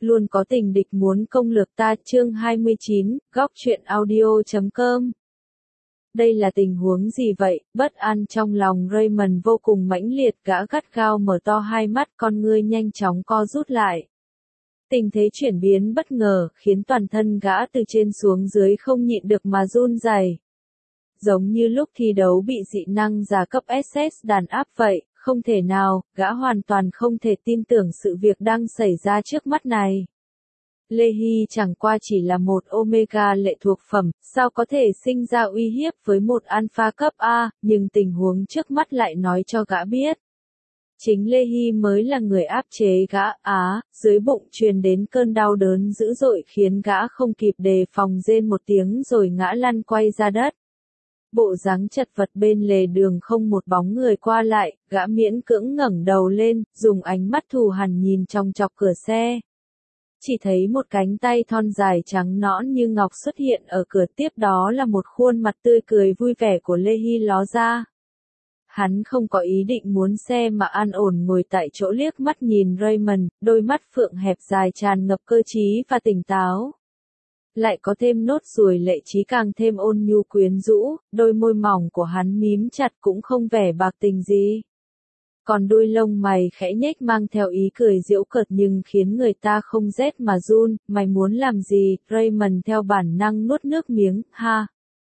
luôn có tình địch muốn công lược ta. Chương 29, góc truyện audio.com. Đây là tình huống gì vậy? Bất an trong lòng Raymond vô cùng mãnh liệt, gã gắt gao mở to hai mắt, con ngươi nhanh chóng co rút lại. Tình thế chuyển biến bất ngờ, khiến toàn thân gã từ trên xuống dưới không nhịn được mà run rẩy. Giống như lúc thi đấu bị dị năng giả cấp SS đàn áp vậy, không thể nào, gã hoàn toàn không thể tin tưởng sự việc đang xảy ra trước mắt này. Lê Hy chẳng qua chỉ là một Omega lệ thuộc phẩm, sao có thể sinh ra uy hiếp với một Alpha cấp A, nhưng tình huống trước mắt lại nói cho gã biết. Chính Lê Hy mới là người áp chế gã. Dưới bụng truyền đến cơn đau đớn dữ dội khiến gã không kịp đề phòng rên một tiếng rồi ngã lăn quay ra đất. Bộ dáng chật vật bên lề đường không một bóng người qua lại, gã miễn cưỡng ngẩng đầu lên, dùng ánh mắt thù hằn nhìn trong chọc cửa xe. Chỉ thấy một cánh tay thon dài trắng nõn như ngọc xuất hiện ở cửa, tiếp đó là một khuôn mặt tươi cười vui vẻ của Lê Hy ló ra. Hắn không có ý định muốn xe mà an ổn ngồi tại chỗ liếc mắt nhìn Raymond, đôi mắt phượng hẹp dài tràn ngập cơ trí và tỉnh táo. Lại có thêm nốt ruồi lệ trí càng thêm ôn nhu quyến rũ, đôi môi mỏng của hắn mím chặt cũng không vẻ bạc tình gì. Còn đuôi lông mày khẽ nhếch mang theo ý cười giễu cợt nhưng khiến người ta không rét mà run. Mày muốn làm gì? Raymond theo bản năng nuốt nước miếng, ha.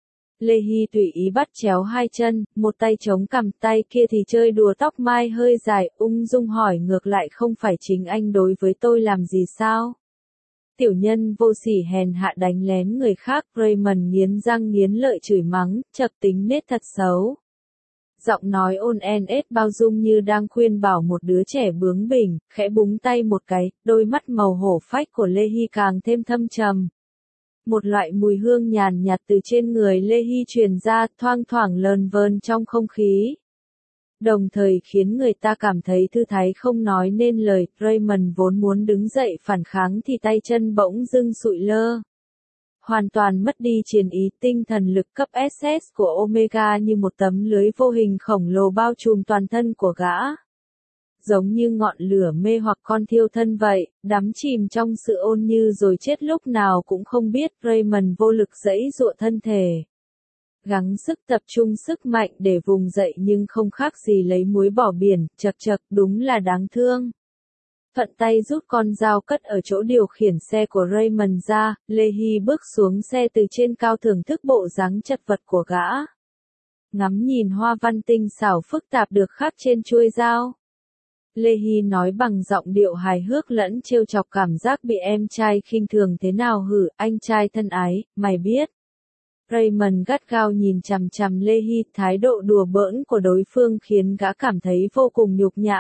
Lê Hy tùy ý bắt chéo hai chân, một tay chống cằm, tay kia thì chơi đùa tóc mai hơi dài, ung dung hỏi ngược lại, không phải chính anh đối với tôi làm gì sao? Tiểu nhân vô sỉ hèn hạ đánh lén người khác. Raymond nghiến răng nghiến lợi chửi mắng, chậc tính nết thật xấu. Giọng nói ôn ét bao dung như đang khuyên bảo một đứa trẻ bướng bỉnh, khẽ búng tay một cái, đôi mắt màu hổ phách của Lê Hy càng thêm thâm trầm. Một loại mùi hương nhàn nhạt từ trên người Lê Hy truyền ra, thoang thoảng lờn vờn trong không khí. Đồng thời khiến người ta cảm thấy thư thái không nói nên lời. Raymond vốn muốn đứng dậy phản kháng thì tay chân bỗng dưng sụi lơ. Hoàn toàn mất đi chiến ý, tinh thần lực cấp SS của Omega như một tấm lưới vô hình khổng lồ bao trùm toàn thân của gã. Giống như ngọn lửa mê hoặc con thiêu thân vậy, đắm chìm trong sự ôn như rồi chết lúc nào cũng không biết. Raymond vô lực giãy giụa thân thể. Gắng sức tập trung sức mạnh để vùng dậy nhưng không khác gì lấy muối bỏ biển, chật chật, đúng là đáng thương. Thuận tay rút con dao cất ở chỗ điều khiển xe của Raymond ra, Lê Hy bước xuống xe từ trên cao thưởng thức bộ dáng chật vật của gã. Ngắm nhìn hoa văn tinh xảo phức tạp được khắc trên chuôi dao. Lê Hy nói bằng giọng điệu hài hước lẫn trêu chọc, cảm giác bị em trai khinh thường thế nào hử? Anh trai thân ái, mày biết. Raymond gắt gao nhìn chằm chằm Lê Hy, thái độ đùa bỡn của đối phương khiến gã cảm thấy vô cùng nhục nhã.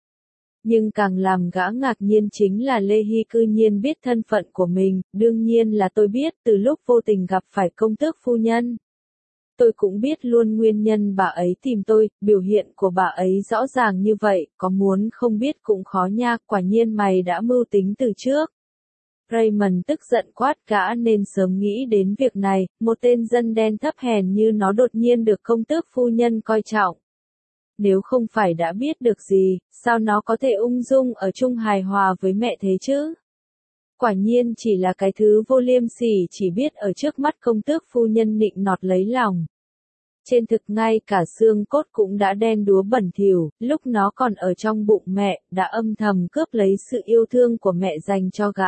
Nhưng càng làm gã ngạc nhiên chính là Lê Hy cư nhiên biết thân phận của mình. Đương nhiên là tôi biết, từ lúc vô tình gặp phải công tước phu nhân. Tôi cũng biết luôn nguyên nhân bà ấy tìm tôi, biểu hiện của bà ấy rõ ràng như vậy, có muốn không biết cũng khó nha, quả nhiên mày đã mưu tính từ trước. Raymond tức giận quát gã nên sớm nghĩ đến việc này, một tên dân đen thấp hèn như nó đột nhiên được công tước phu nhân coi trọng. Nếu không phải đã biết được gì, sao nó có thể ung dung ở chung hài hòa với mẹ thế chứ? Quả nhiên chỉ là cái thứ vô liêm sỉ chỉ biết ở trước mắt công tước phu nhân nịnh nọt lấy lòng. Trên thực ngay cả xương cốt cũng đã đen đúa bẩn thỉu, lúc nó còn ở trong bụng mẹ, đã âm thầm cướp lấy sự yêu thương của mẹ dành cho gã.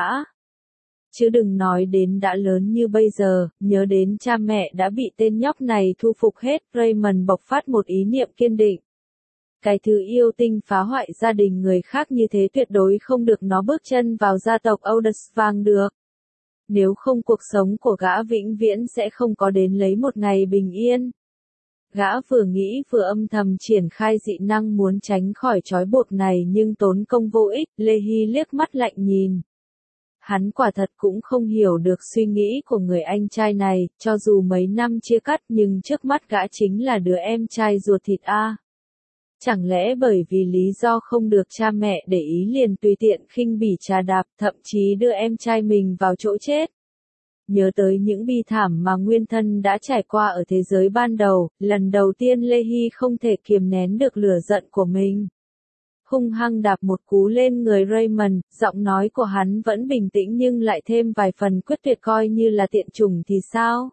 Chứ đừng nói đến đã lớn như bây giờ, nhớ đến cha mẹ đã bị tên nhóc này thu phục hết. Raymond bộc phát một ý niệm kiên định. Cái thứ yêu tinh phá hoại gia đình người khác như thế tuyệt đối không được nó bước chân vào gia tộc Odersvang được. Nếu không cuộc sống của gã vĩnh viễn sẽ không có đến lấy một ngày bình yên. Gã vừa nghĩ vừa âm thầm triển khai dị năng muốn tránh khỏi trói buộc này nhưng tốn công vô ích. Lê Hy liếc mắt lạnh nhìn. Hắn quả thật cũng không hiểu được suy nghĩ của người anh trai này, cho dù mấy năm chia cắt nhưng trước mắt gã chính là đứa em trai ruột thịt a. Chẳng lẽ bởi vì lý do không được cha mẹ để ý liền tùy tiện khinh bỉ trà đạp, thậm chí đưa em trai mình vào chỗ chết? Nhớ tới những bi thảm mà nguyên thân đã trải qua ở thế giới ban đầu, lần đầu tiên Lê Hy không thể kiềm nén được lửa giận của mình. hung hăng đạp một cú lên người Raymond, giọng nói của hắn vẫn bình tĩnh nhưng lại thêm vài phần quyết tuyệt, coi như là tiện chủng thì sao?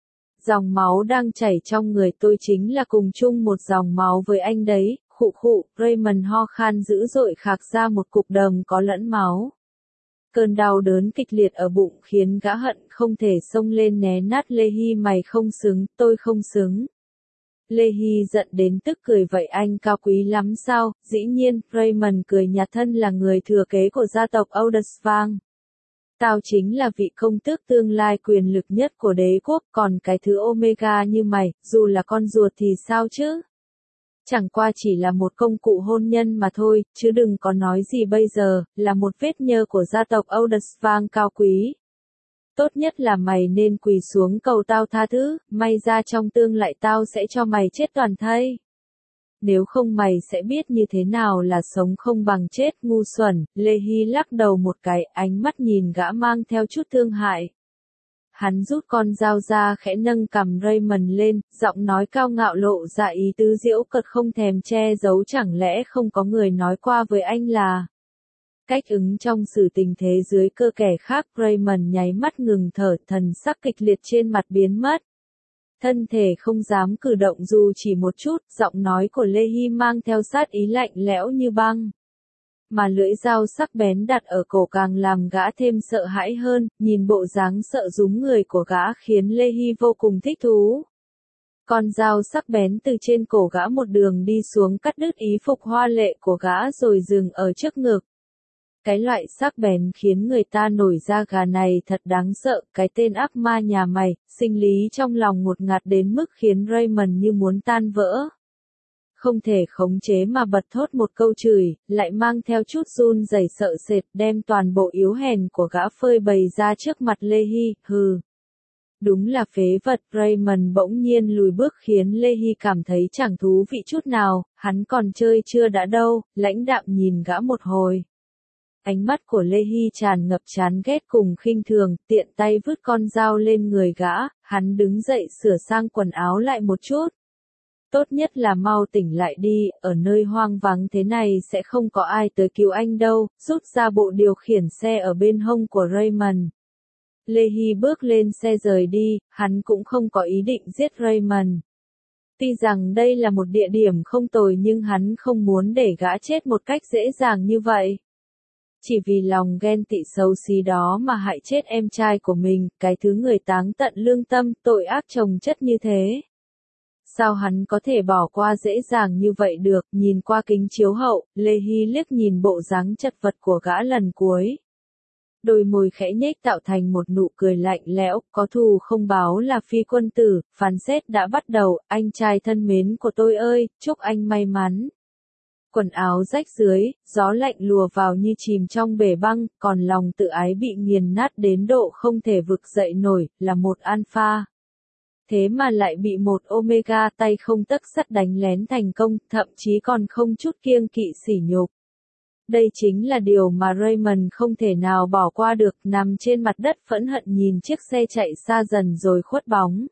Dòng máu đang chảy trong người tôi chính là cùng chung một dòng máu với anh đấy, khụ khụ, Raymond ho khan dữ dội khạc ra một cục đờm có lẫn máu. Cơn đau đớn kịch liệt ở bụng khiến gã hận không thể xông lên né nát Lê Hy, mày không xứng, tôi không xứng. Lê Hy giận đến tức cười, vậy anh cao quý lắm sao? Dĩ nhiên, Raymond cười nhạt, thân là người thừa kế của gia tộc Odersvang. Tao chính là vị công tước tương lai quyền lực nhất của đế quốc, còn cái thứ Omega như mày, dù là con ruột thì sao chứ? Chẳng qua chỉ là một công cụ hôn nhân mà thôi, chứ đừng có nói gì bây giờ, là một vết nhơ của gia tộc Odersvang cao quý. Tốt nhất là mày nên quỳ xuống cầu tao tha thứ, may ra trong tương lai tao sẽ cho mày chết toàn thây. Nếu không mày sẽ biết như thế nào là sống không bằng chết, ngu xuẩn. Lê Hy lắc đầu một cái, ánh mắt nhìn gã mang theo chút thương hại. Hắn rút con dao ra khẽ nâng cằm Raymond lên, giọng nói cao ngạo lộ ra ý tứ giễu cợt không thèm che giấu, chẳng lẽ không có người nói qua với anh là cách ứng trong xử tình thế dưới cơ kẻ khác? Raymond nháy mắt ngừng thở, thần sắc kịch liệt trên mặt biến mất. Thân thể không dám cử động dù chỉ một chút, giọng nói của Lê Hy mang theo sát ý lạnh lẽo như băng. Mà lưỡi dao sắc bén đặt ở cổ càng làm gã thêm sợ hãi hơn, nhìn bộ dáng sợ rúm người của gã khiến Lê Hy vô cùng thích thú. Con dao sắc bén từ trên cổ gã một đường đi xuống, cắt đứt y phục hoa lệ của gã rồi dừng ở trước ngực. Cái loại sắc bén khiến người ta nổi da gà này thật đáng sợ, cái tên ác ma nhà mày, sinh lý trong lòng ngột ngạt đến mức khiến Raymond như muốn tan vỡ. Không thể khống chế mà bật thốt một câu chửi, lại mang theo chút run rẩy sợ sệt, đem toàn bộ yếu hèn của gã phơi bày ra trước mặt Lê Hy, hừ. Đúng là phế vật. Raymond bỗng nhiên lùi bước khiến Lê Hy cảm thấy chẳng thú vị chút nào, hắn còn chơi chưa đã đâu, lãnh đạm nhìn gã một hồi. Ánh mắt của Lê Hy tràn ngập chán ghét cùng khinh thường, tiện tay vứt con dao lên người gã, hắn đứng dậy sửa sang quần áo lại một chút. Tốt nhất là mau tỉnh lại đi, ở nơi hoang vắng thế này sẽ không có ai tới cứu anh đâu, rút ra bộ điều khiển xe ở bên hông của Raymond. Lê Hy bước lên xe rời đi, hắn cũng không có ý định giết Raymond. Tuy rằng đây là một địa điểm không tồi nhưng hắn không muốn để gã chết một cách dễ dàng như vậy. Chỉ vì lòng ghen tị xấu xí đó mà hại chết em trai của mình, cái thứ người táng tận lương tâm, tội ác chồng chất như thế. Sao hắn có thể bỏ qua dễ dàng như vậy được? Nhìn qua kính chiếu hậu, Lê Hy liếc nhìn bộ dáng chật vật của gã lần cuối. Đôi môi khẽ nhếch tạo thành một nụ cười lạnh lẽo, có thù không báo là phi quân tử, phán xét đã bắt đầu, anh trai thân mến của tôi ơi, chúc anh may mắn. Quần áo rách dưới, gió lạnh lùa vào như chìm trong bể băng, còn lòng tự ái bị nghiền nát đến độ không thể vực dậy nổi, là một alpha. Thế mà lại bị một omega tay không tấc sắt đánh lén thành công, thậm chí còn không chút kiêng kỵ sỉ nhục. Đây chính là điều mà Raymond không thể nào bỏ qua được, nằm trên mặt đất phẫn hận nhìn chiếc xe chạy xa dần rồi khuất bóng.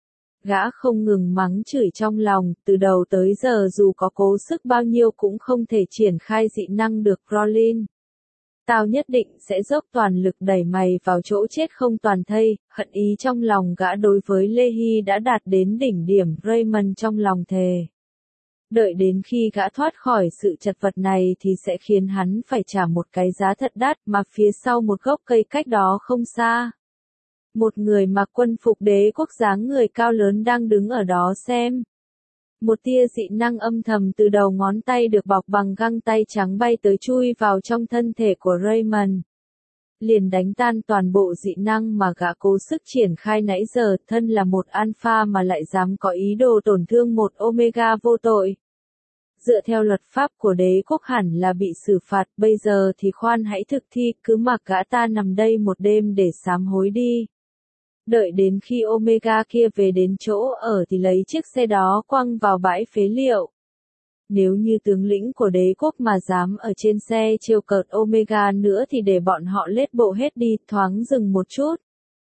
Gã không ngừng mắng chửi trong lòng, từ đầu tới giờ dù có cố sức bao nhiêu cũng không thể triển khai dị năng được. Rollin, tao nhất định sẽ dốc toàn lực đẩy mày vào chỗ chết không toàn thây. Hận ý trong lòng gã đối với Lê Hy đã đạt đến đỉnh điểm. Raymond trong lòng thề, đợi đến khi gã thoát khỏi sự chật vật này thì sẽ khiến hắn phải trả một cái giá thật đắt. Mà phía sau một gốc cây cách đó không xa, một người mặc quân phục đế quốc dáng người cao lớn đang đứng ở đó xem. Một tia dị năng âm thầm từ đầu ngón tay được bọc bằng găng tay trắng bay tới chui vào trong thân thể của Raymond. Liền đánh tan toàn bộ dị năng mà gã cố sức triển khai nãy giờ, thân là một alpha mà lại dám có ý đồ tổn thương một omega vô tội. Dựa theo luật pháp của đế quốc hẳn là bị xử phạt, bây giờ thì khoan hãy thực thi, cứ mặc gã ta nằm đây một đêm để sám hối đi. Đợi đến khi Omega kia về đến chỗ ở thì lấy chiếc xe đó quăng vào bãi phế liệu. Nếu như tướng lĩnh của đế quốc mà dám ở trên xe trêu cợt Omega nữa thì để bọn họ lết bộ hết đi. Thoáng dừng một chút,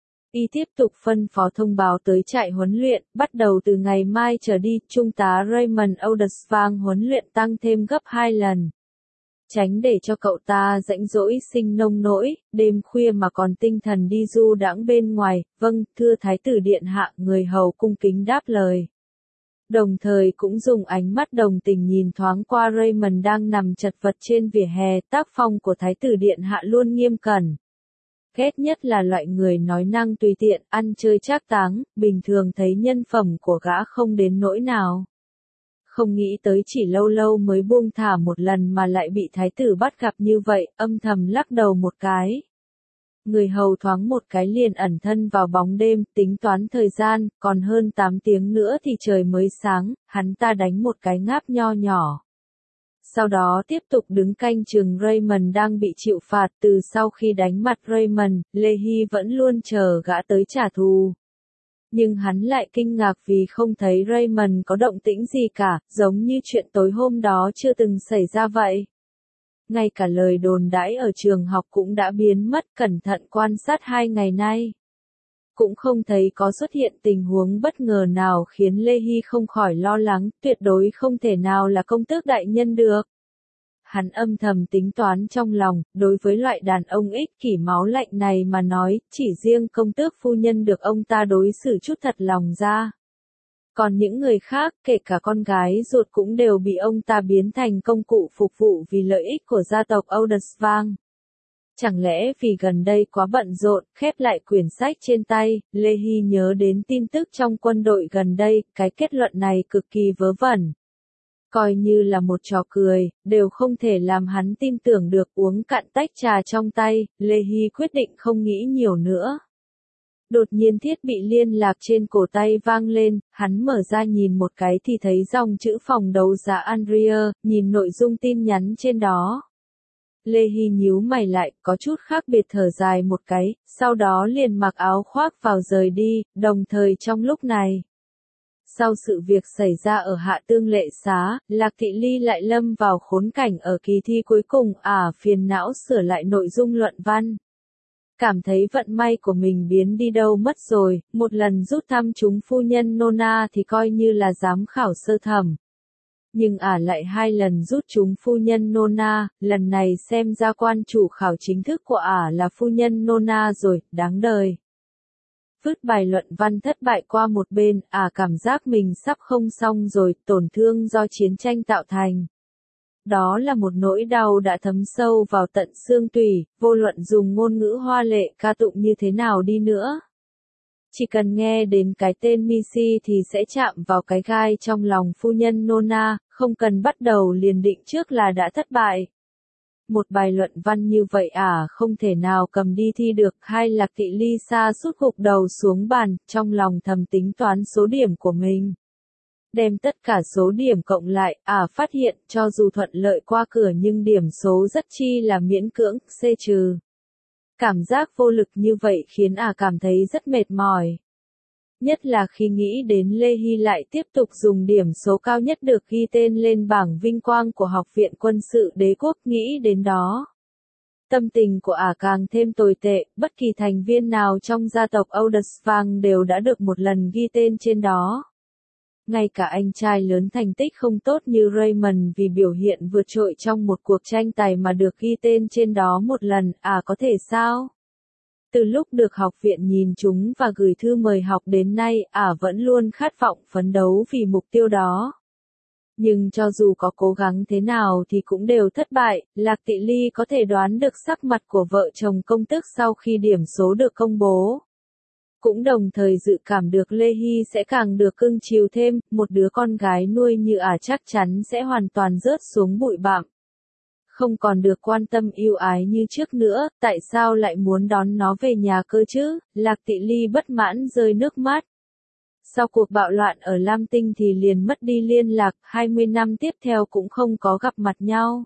y tiếp tục phân phó thông báo tới trại huấn luyện, bắt đầu từ ngày mai trở đi, Trung tá Raymond Odersvang huấn luyện tăng thêm gấp 2 lần. Tránh để cho cậu ta rãnh rỗi sinh nông nỗi, đêm khuya mà còn tinh thần đi du đãng bên ngoài, vâng, thưa thái tử điện hạ, người hầu cung kính đáp lời. Đồng thời cũng dùng ánh mắt đồng tình nhìn thoáng qua Raymond đang nằm chật vật trên vỉa hè, tác phong của thái tử điện hạ luôn nghiêm cẩn. Ghét nhất là loại người nói năng tùy tiện, ăn chơi trác táng, bình thường thấy nhân phẩm của gã không đến nỗi nào. Không nghĩ tới chỉ lâu lâu mới buông thả một lần mà lại bị thái tử bắt gặp như vậy, âm thầm lắc đầu một cái. Người hầu thoáng một cái liền ẩn thân vào bóng đêm, tính toán thời gian, còn hơn 8 tiếng nữa thì trời mới sáng, hắn ta đánh một cái ngáp nho nhỏ. Sau đó tiếp tục đứng canh chừng Raymond đang bị chịu phạt. Từ sau khi đánh mặt Raymond, Leahy vẫn luôn chờ gã tới trả thù. Nhưng hắn lại kinh ngạc vì không thấy Raymond có động tĩnh gì cả, giống như chuyện tối hôm đó chưa từng xảy ra vậy. Ngay cả lời đồn đãi ở trường học cũng đã biến mất, cẩn thận quan sát 2 ngày nay. Cũng không thấy có xuất hiện tình huống bất ngờ nào khiến Leahy không khỏi lo lắng, tuyệt đối không thể nào là công tước đại nhân được. Hắn âm thầm tính toán trong lòng, đối với loại đàn ông ích kỷ máu lạnh này mà nói, chỉ riêng công tước phu nhân được ông ta đối xử chút thật lòng ra. Còn những người khác, kể cả con gái ruột cũng đều bị ông ta biến thành công cụ phục vụ vì lợi ích của gia tộc Odersvang. Chẳng lẽ vì gần đây quá bận rộn, khép lại quyển sách trên tay, Leahy nhớ đến tin tức trong quân đội gần đây, cái kết luận này cực kỳ vớ vẩn. Coi như là một trò cười, đều không thể làm hắn tin tưởng được. Uống cạn tách trà trong tay, Leahy quyết định không nghĩ nhiều nữa. Đột nhiên thiết bị liên lạc trên cổ tay vang lên, hắn mở ra nhìn một cái thì thấy dòng chữ phòng đấu giá Andrea, nhìn nội dung tin nhắn trên đó. Leahy nhíu mày lại, có chút khác biệt thở dài một cái, sau đó liền mặc áo khoác vào rời đi, đồng thời trong lúc này. Sau sự việc xảy ra ở Hạ Tương Lệ Xá, Lạc Thị Ly lại lâm vào khốn cảnh ở kỳ thi cuối cùng, phiền não sửa lại nội dung luận văn. Cảm thấy vận may của mình biến đi đâu mất rồi, một lần rút thăm trúng phu nhân Nona thì coi như là giám khảo sơ thẩm. Nhưng lại 2 lần rút trúng phu nhân Nona, lần này xem ra quan chủ khảo chính thức của là phu nhân Nona rồi, đáng đời. Vứt bài luận văn thất bại qua một bên, cảm giác mình sắp không xong rồi, tổn thương do chiến tranh tạo thành. Đó là một nỗi đau đã thấm sâu vào tận xương tủy, vô luận dùng ngôn ngữ hoa lệ ca tụng như thế nào đi nữa. Chỉ cần nghe đến cái tên Missy thì sẽ chạm vào cái gai trong lòng phu nhân Nona, không cần bắt đầu liền định trước là đã thất bại. Một bài luận văn như vậy không thể nào cầm đi thi được. Hai Lạc Thị Ly sa sút gục đầu xuống bàn, trong lòng thầm tính toán số điểm của mình. Đem tất cả số điểm cộng lại, phát hiện cho dù thuận lợi qua cửa nhưng điểm số rất chi là miễn cưỡng, C-. Cảm giác vô lực như vậy khiến cảm thấy rất mệt mỏi. Nhất là khi nghĩ đến Leahy lại tiếp tục dùng điểm số cao nhất được ghi tên lên bảng vinh quang của Học viện Quân sự Đế quốc, nghĩ đến đó. Tâm tình của càng thêm tồi tệ, bất kỳ thành viên nào trong gia tộc Odersvang đều đã được một lần ghi tên trên đó. Ngay cả anh trai lớn thành tích không tốt như Raymond vì biểu hiện vượt trội trong một cuộc tranh tài mà được ghi tên trên đó một lần, có thể sao? Từ lúc được học viện nhìn chúng và gửi thư mời học đến nay, vẫn luôn khát vọng phấn đấu vì mục tiêu đó. Nhưng cho dù có cố gắng thế nào thì cũng đều thất bại. Lạc Thị Ly có thể đoán được sắc mặt của vợ chồng công tước sau khi điểm số được công bố. Cũng đồng thời dự cảm được Leahy sẽ càng được cưng chiều thêm, một đứa con gái nuôi như chắc chắn sẽ hoàn toàn rớt xuống bụi bặm. Không còn được quan tâm yêu ái như trước nữa, tại sao lại muốn đón nó về nhà cơ chứ? Lạc Thị Ly bất mãn rơi nước mắt. Sau cuộc bạo loạn ở Lam Tinh thì liền mất đi liên lạc, 20 năm tiếp theo cũng không có gặp mặt nhau.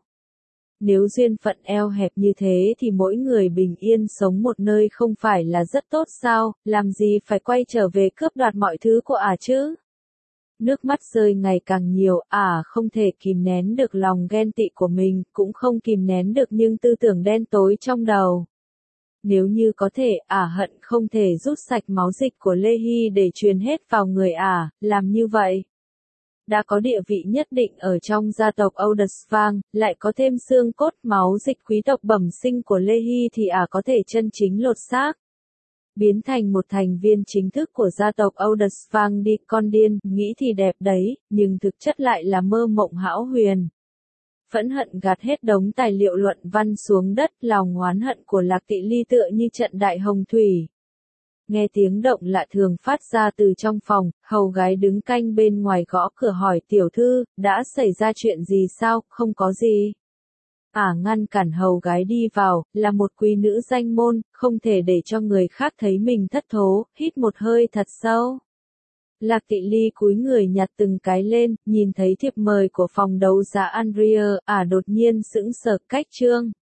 Nếu duyên phận eo hẹp như thế thì mỗi người bình yên sống một nơi không phải là rất tốt sao, làm gì phải quay trở về cướp đoạt mọi thứ của chứ? Nước mắt rơi ngày càng nhiều, không thể kìm nén được lòng ghen tị của mình, cũng không kìm nén được những tư tưởng đen tối trong đầu. Nếu như có thể, hận không thể rút sạch máu dịch của Leahy để truyền hết vào người làm như vậy. đã có địa vị nhất định ở trong gia tộc Odersvang, lại có thêm xương cốt máu dịch quý tộc bẩm sinh của Lê Hy thì có thể chân chính lột xác. Biến thành một thành viên chính thức của gia tộc Odersvang đi, con điên, nghĩ thì đẹp đấy, nhưng thực chất lại là mơ mộng hão huyền. Phẫn hận gạt hết đống tài liệu luận văn xuống đất, lòng oán hận của Lạc Tị Ly tựa như trận đại hồng thủy. Nghe tiếng động lạ thường phát ra từ trong phòng, hầu gái đứng canh bên ngoài gõ cửa hỏi tiểu thư, đã xảy ra chuyện gì sao, không có gì. Ngăn cản hầu gái đi vào, là một quý nữ danh môn, không thể để cho người khác thấy mình thất thố, hít một hơi thật sâu. Lạc Tị Ly cúi người nhặt từng cái lên, nhìn thấy thiệp mời của phòng đấu giá Andrea, đột nhiên sững sờ, cách chương.